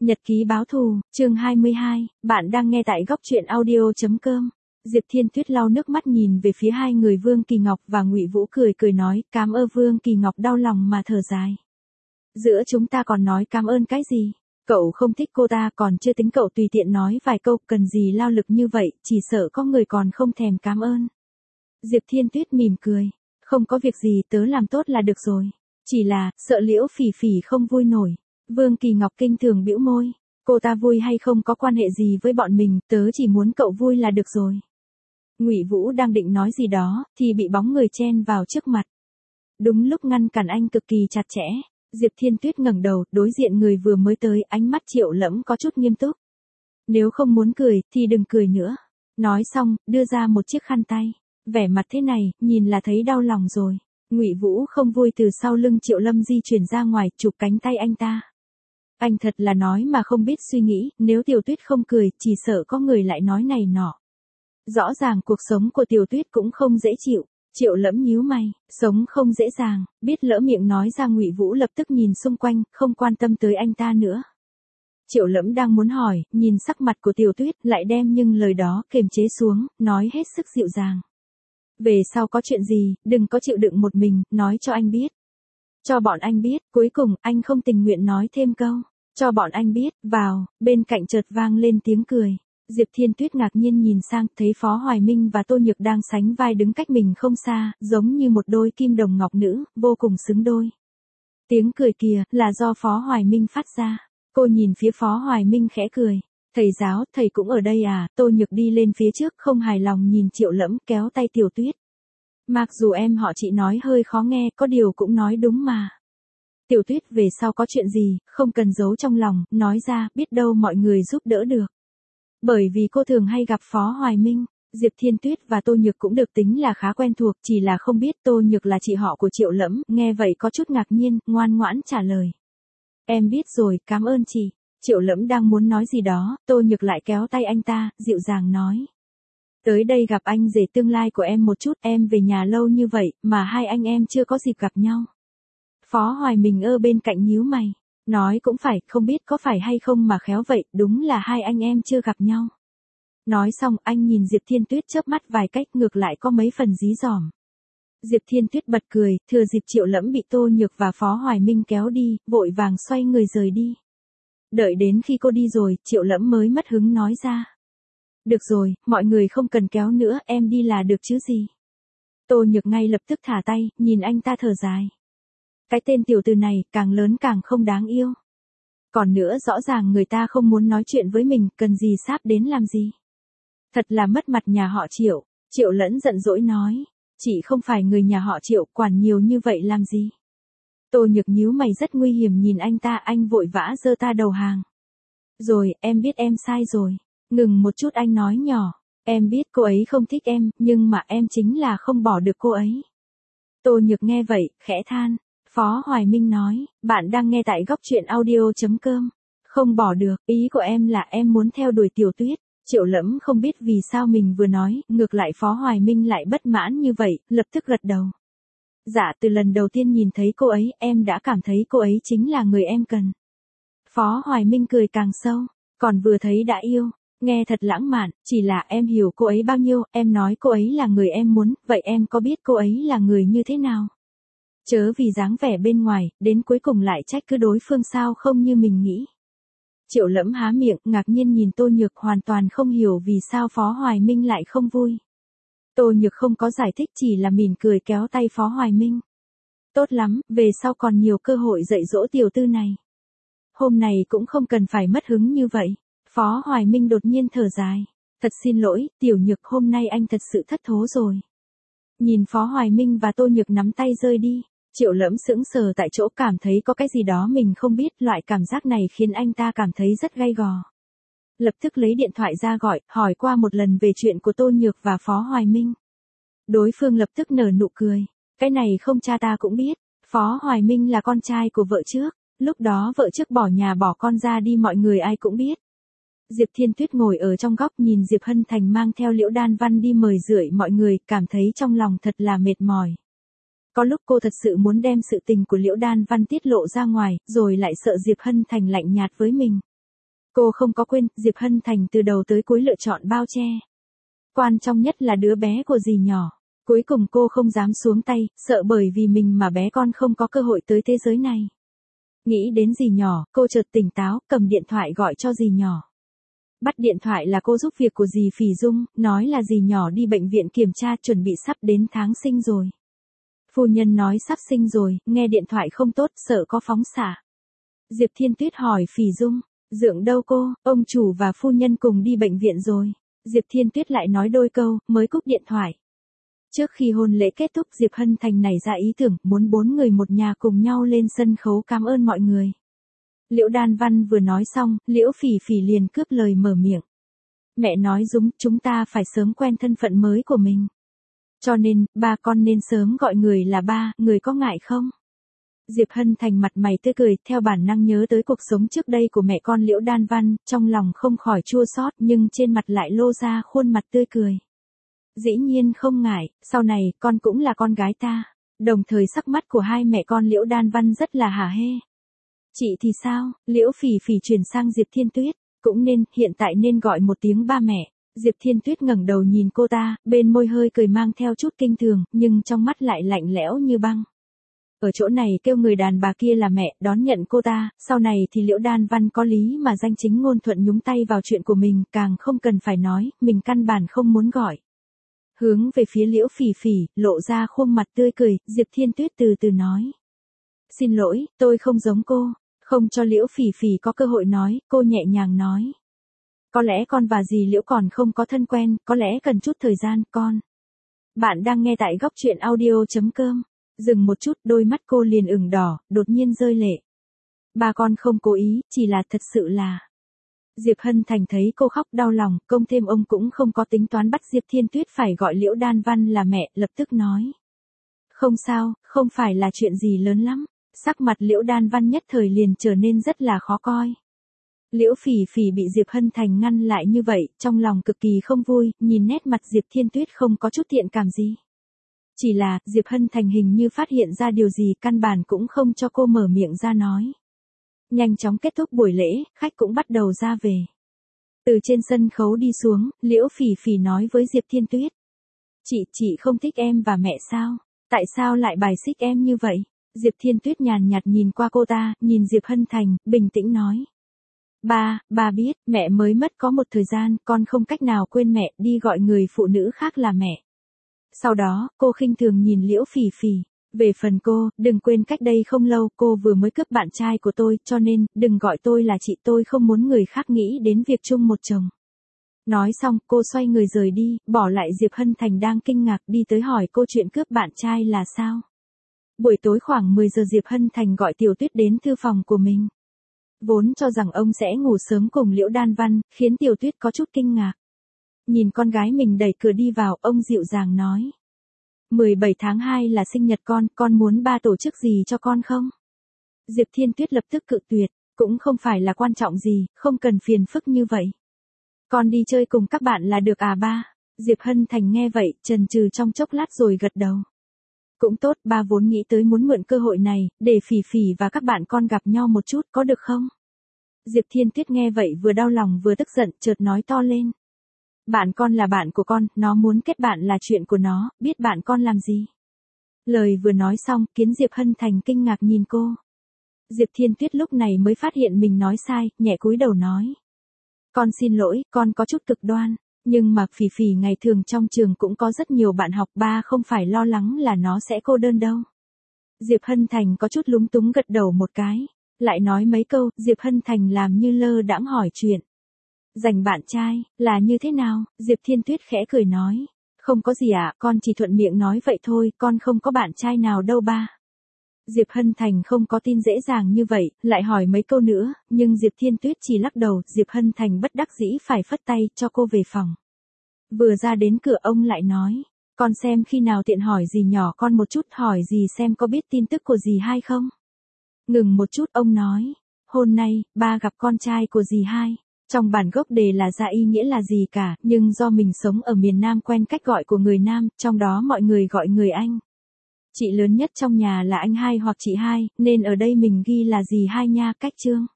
Nhật ký báo thù, chương 22, bạn đang nghe tại góc truyện audio.com. Diệp Thiên Tuyết lau nước mắt nhìn về phía hai người Vương Kỳ Ngọc và Ngụy Vũ cười nói, cảm ơn. Vương Kỳ Ngọc đau lòng mà thở dài. Giữa chúng ta còn nói cảm ơn cái gì? Cậu không thích cô ta, còn chưa tính cậu tùy tiện nói vài câu, cần gì lao lực như vậy, chỉ sợ có người còn không thèm cảm ơn. Diệp Thiên Tuyết mỉm cười, không có việc gì, tớ làm tốt là được rồi. Chỉ là, sợ Liễu Phỉ Phỉ không vui nổi. Vương Kỳ Ngọc kinh thường bĩu môi, cô ta vui hay không có quan hệ gì với bọn mình, tớ chỉ muốn cậu vui là được rồi. Ngụy Vũ đang định nói gì đó, thì bị bóng người chen vào trước mặt. Đúng lúc ngăn cản anh cực kỳ chặt chẽ, Diệp Thiên Tuyết ngẩng đầu, đối diện người vừa mới tới, ánh mắt Triệu Lẫm có chút nghiêm túc. Nếu không muốn cười, thì đừng cười nữa. Nói xong, đưa ra một chiếc khăn tay. Vẻ mặt thế này, nhìn là thấy đau lòng rồi. Ngụy Vũ không vui từ sau lưng Triệu Lâm di chuyển ra ngoài, chụp cánh tay anh ta. Anh thật là nói mà không biết suy nghĩ, nếu Tiểu Tuyết không cười, chỉ sợ có người lại nói này nọ. Rõ ràng cuộc sống của Tiểu Tuyết cũng không dễ chịu. Triệu Lẫm nhíu mày, sống không dễ dàng, biết lỡ miệng nói ra. Ngụy Vũ lập tức nhìn xung quanh, không quan tâm tới anh ta nữa. Triệu Lẫm đang muốn hỏi, nhìn sắc mặt của Tiểu Tuyết, lại đem nhưng lời đó kiềm chế xuống, nói hết sức dịu dàng. Về sau có chuyện gì, đừng có chịu đựng một mình, nói cho anh biết. Cho bọn anh biết. Cuối cùng, anh không tình nguyện nói thêm câu. Cho bọn anh biết. Vào, bên cạnh chợt vang lên tiếng cười. Diệp Thiên Tuyết ngạc nhiên nhìn sang, thấy Phó Hoài Minh và Tô Nhược đang sánh vai đứng cách mình không xa, giống như một đôi kim đồng ngọc nữ, vô cùng xứng đôi. Tiếng cười kia, là do Phó Hoài Minh phát ra. Cô nhìn phía Phó Hoài Minh khẽ cười. Thầy giáo, thầy cũng ở đây à? Tô Nhược đi lên phía trước, không hài lòng nhìn Triệu Lẫm, kéo tay Tiểu Tuyết. Mặc dù em họ chị nói hơi khó nghe, có điều cũng nói đúng mà. Tiểu Tuyết, về sau có chuyện gì, không cần giấu trong lòng, nói ra, biết đâu mọi người giúp đỡ được. Bởi vì cô thường hay gặp Phó Hoài Minh, Diệp Thiên Tuyết và Tô Nhược cũng được tính là khá quen thuộc, chỉ là không biết Tô Nhược là chị họ của Triệu Lẫm, nghe vậy có chút ngạc nhiên, ngoan ngoãn trả lời. Em biết rồi, cảm ơn chị. Triệu Lẫm đang muốn nói gì đó, Tô Nhược lại kéo tay anh ta, dịu dàng nói. Tới đây gặp anh rể tương lai của em một chút, em về nhà lâu như vậy, mà hai anh em chưa có dịp gặp nhau. Phó Hoài Minh ở bên cạnh nhíu mày. Nói cũng phải, không biết có phải hay không mà khéo vậy, đúng là hai anh em chưa gặp nhau. Nói xong, anh nhìn Diệp Thiên Tuyết chớp mắt vài cách, ngược lại có mấy phần dí dỏm. Diệp Thiên Tuyết bật cười, thừa dịp Triệu Lẫm bị Tô Nhược và Phó Hoài Minh kéo đi, vội vàng xoay người rời đi. Đợi đến khi cô đi rồi, Triệu Lẫm mới mất hứng nói ra. Được rồi, mọi người không cần kéo nữa, em đi là được chứ gì. Tô Nhược ngay lập tức thả tay, nhìn anh ta thở dài. Cái tên tiểu tử này, càng lớn càng không đáng yêu. Còn nữa, rõ ràng người ta không muốn nói chuyện với mình, cần gì sáp đến làm gì. Thật là mất mặt nhà họ Triệu. Triệu Lẫn giận dỗi nói. Chị không phải người nhà họ Triệu, quản nhiều như vậy làm gì. Tô Nhược nhíu mày rất nguy hiểm nhìn anh ta, anh vội vã giơ ta đầu hàng. Rồi, em biết em sai rồi. Ngừng một chút, anh nói nhỏ. Em biết cô ấy không thích em, nhưng mà em chính là không bỏ được cô ấy. Tô Nhược nghe vậy, khẽ than. Phó Hoài Minh nói, bạn đang nghe tại góc truyện audio.com. Không bỏ được, ý của em là em muốn theo đuổi Tiểu Tuyết. Triệu Lẫm không biết vì sao mình vừa nói, ngược lại Phó Hoài Minh lại bất mãn như vậy, lập tức gật đầu. Dạ, từ lần đầu tiên nhìn thấy cô ấy, em đã cảm thấy cô ấy chính là người em cần. Phó Hoài Minh cười càng sâu, còn vừa thấy đã yêu. Nghe thật lãng mạn, chỉ là em hiểu cô ấy bao nhiêu, em nói cô ấy là người em muốn, vậy em có biết cô ấy là người như thế nào? Chớ vì dáng vẻ bên ngoài, đến cuối cùng lại trách cứ đối phương sao không như mình nghĩ. Triệu Lẫm há miệng, ngạc nhiên nhìn Tô Nhược, hoàn toàn không hiểu vì sao Phó Hoài Minh lại không vui. Tô Nhược không có giải thích, chỉ là mỉm cười kéo tay Phó Hoài Minh. Tốt lắm, về sau còn nhiều cơ hội dạy dỗ tiểu tư này. Hôm này cũng không cần phải mất hứng như vậy. Phó Hoài Minh đột nhiên thở dài. Thật xin lỗi, Tiểu Nhược, hôm nay anh thật sự thất thố rồi. Nhìn Phó Hoài Minh và Tô Nhược nắm tay rơi đi. Triệu Lẫm sững sờ tại chỗ, cảm thấy có cái gì đó mình không biết, loại cảm giác này khiến anh ta cảm thấy rất gay gò. Lập tức lấy điện thoại ra gọi, hỏi qua một lần về chuyện của Tô Nhược và Phó Hoài Minh. Đối phương lập tức nở nụ cười. Cái này không, cha ta cũng biết. Phó Hoài Minh là con trai của vợ trước. Lúc đó vợ trước bỏ nhà bỏ con ra đi, mọi người ai cũng biết. Diệp Thiên Tuyết ngồi ở trong góc nhìn Diệp Hân Thành mang theo Liễu Đan Văn đi mời rượi mọi người, cảm thấy trong lòng thật là mệt mỏi. Có lúc cô thật sự muốn đem sự tình của Liễu Đan Văn tiết lộ ra ngoài, rồi lại sợ Diệp Hân Thành lạnh nhạt với mình. Cô không có quên, Diệp Hân Thành từ đầu tới cuối lựa chọn bao che. Quan trọng nhất là đứa bé của dì nhỏ. Cuối cùng cô không dám xuống tay, sợ bởi vì mình mà bé con không có cơ hội tới thế giới này. Nghĩ đến dì nhỏ, cô chợt tỉnh táo, cầm điện thoại gọi cho dì nhỏ. Bắt điện thoại là cô giúp việc của dì Phỉ Dung, nói là dì nhỏ đi bệnh viện kiểm tra chuẩn bị sắp đến tháng sinh rồi. Phu nhân nói sắp sinh rồi, nghe điện thoại không tốt, sợ có phóng xạ. Diệp Thiên Tuyết hỏi Phỉ Dung, dượng đâu cô, ông chủ và phu nhân cùng đi bệnh viện rồi. Diệp Thiên Tuyết lại nói đôi câu, mới cúp điện thoại. Trước khi hôn lễ kết thúc, Diệp Hân Thành nảy ra ý tưởng muốn 4 người một nhà cùng nhau lên sân khấu cảm ơn mọi người. Liễu Đan Văn vừa nói xong, Liễu Phỉ Phỉ liền cướp lời mở miệng. Mẹ nói đúng, chúng ta phải sớm quen thân phận mới của mình. Cho nên, ba con nên sớm gọi người là ba, người có ngại không? Diệp Hân Thành mặt mày tươi cười, theo bản năng nhớ tới cuộc sống trước đây của mẹ con Liễu Đan Văn, trong lòng không khỏi chua xót nhưng trên mặt lại lô ra khuôn mặt tươi cười. Dĩ nhiên không ngại, sau này, con cũng là con gái ta. Đồng thời sắc mắt của hai mẹ con Liễu Đan Văn rất là hả hê. Chị thì sao? Liễu Phỉ Phỉ chuyển sang Diệp Thiên Tuyết. Cũng nên, hiện tại nên gọi một tiếng ba mẹ. Diệp Thiên Tuyết ngẩng đầu nhìn cô ta, bên môi hơi cười mang theo chút kinh thường, nhưng trong mắt lại lạnh lẽo như băng. Ở chỗ này kêu người đàn bà kia là mẹ, đón nhận cô ta, sau này thì Liễu Đan Văn có lý mà danh chính ngôn thuận nhúng tay vào chuyện của mình, càng không cần phải nói, mình căn bản không muốn gọi. Hướng về phía Liễu Phỉ Phỉ, lộ ra khuôn mặt tươi cười, Diệp Thiên Tuyết từ từ nói. Xin lỗi, tôi không giống cô. Không cho Liễu Phỉ Phỉ có cơ hội nói, cô nhẹ nhàng nói. Có lẽ con và dì Liễu còn không có thân quen, có lẽ cần chút thời gian, con. Bạn đang nghe tại góc truyện audio.com. Dừng một chút, đôi mắt cô liền ửng đỏ, đột nhiên rơi lệ. Ba con không cố ý, chỉ là thật sự là. Diệp Hân Thành thấy cô khóc đau lòng, công thêm ông cũng không có tính toán bắt Diệp Thiên Tuyết phải gọi Liễu Đan Văn là mẹ, lập tức nói. Không sao, không phải là chuyện gì lớn lắm. Sắc mặt Liễu Đan Văn nhất thời liền trở nên rất là khó coi. Liễu Phỉ Phỉ bị Diệp Hân Thành ngăn lại như vậy, trong lòng cực kỳ không vui, nhìn nét mặt Diệp Thiên Tuyết không có chút thiện cảm gì. Chỉ là, Diệp Hân Thành hình như phát hiện ra điều gì, căn bản cũng không cho cô mở miệng ra nói. Nhanh chóng kết thúc buổi lễ, khách cũng bắt đầu ra về. Từ trên sân khấu đi xuống, Liễu Phỉ Phỉ nói với Diệp Thiên Tuyết. Chị không thích em và mẹ sao? Tại sao lại bài xích em như vậy? Diệp Thiên Tuyết nhàn nhạt nhìn qua cô ta, nhìn Diệp Hân Thành, bình tĩnh nói. Ba biết, mẹ mới mất có một thời gian, con không cách nào quên mẹ, đi gọi người phụ nữ khác là mẹ. Sau đó, cô khinh thường nhìn Liễu Phỉ Phỉ. Về phần cô, đừng quên cách đây không lâu, cô vừa mới cướp bạn trai của tôi, cho nên, đừng gọi tôi là chị, tôi không muốn người khác nghĩ đến việc chung một chồng. Nói xong, cô xoay người rời đi, bỏ lại Diệp Hân Thành đang kinh ngạc đi tới hỏi cô chuyện cướp bạn trai là sao. Buổi tối khoảng 10 giờ Diệp Hân Thành gọi Tiểu Tuyết đến thư phòng của mình. Vốn cho rằng ông sẽ ngủ sớm cùng Liễu Đan Văn, khiến Tiểu Tuyết có chút kinh ngạc. Nhìn con gái mình đẩy cửa đi vào, ông dịu dàng nói. 17 tháng 2 là sinh nhật con muốn ba tổ chức gì cho con không? Diệp Thiên Tuyết lập tức cự tuyệt, cũng không phải là quan trọng gì, không cần phiền phức như vậy. Con đi chơi cùng các bạn là được à ba? Diệp Hân Thành nghe vậy, chần chừ trong chốc lát rồi gật đầu. Cũng tốt, ba vốn nghĩ tới muốn mượn cơ hội này, để Phỉ Phỉ và các bạn con gặp nhau một chút, có được không? Diệp Thiên Tuyết nghe vậy vừa đau lòng vừa tức giận, chợt nói to lên. Bạn con là bạn của con, nó muốn kết bạn là chuyện của nó, biết bạn con làm gì? Lời vừa nói xong, khiến Diệp Hân Thành kinh ngạc nhìn cô. Diệp Thiên Tuyết lúc này mới phát hiện mình nói sai, nhẹ cúi đầu nói. Con xin lỗi, con có chút cực đoan. Nhưng mà Phỉ Phỉ ngày thường trong trường cũng có rất nhiều bạn học, ba không phải lo lắng là nó sẽ cô đơn đâu. Diệp Hân Thành có chút lúng túng gật đầu một cái. Lại nói mấy câu, Diệp Hân Thành làm như lơ đãng hỏi chuyện. Dành bạn trai, là như thế nào? Diệp Thiên Tuyết khẽ cười nói. Không có gì ạ, con chỉ thuận miệng nói vậy thôi, con không có bạn trai nào đâu ba. Diệp Hân Thành không có tin dễ dàng như vậy, lại hỏi mấy câu nữa, nhưng Diệp Thiên Tuyết chỉ lắc đầu, Diệp Hân Thành bất đắc dĩ phải phất tay cho cô về phòng. Vừa ra đến cửa ông lại nói, con xem khi nào tiện hỏi dì nhỏ con một chút, hỏi dì xem có biết tin tức của dì hai không. Ngừng một chút ông nói, hôm nay, ba gặp con trai của dì hai. Trong bản gốc đề là ra ý nghĩa là gì cả, nhưng do mình sống ở miền Nam quen cách gọi của người Nam, trong đó mọi người gọi người anh. Chị lớn nhất trong nhà là anh hai hoặc chị hai, nên ở đây mình ghi là dì hai nha, cách chương.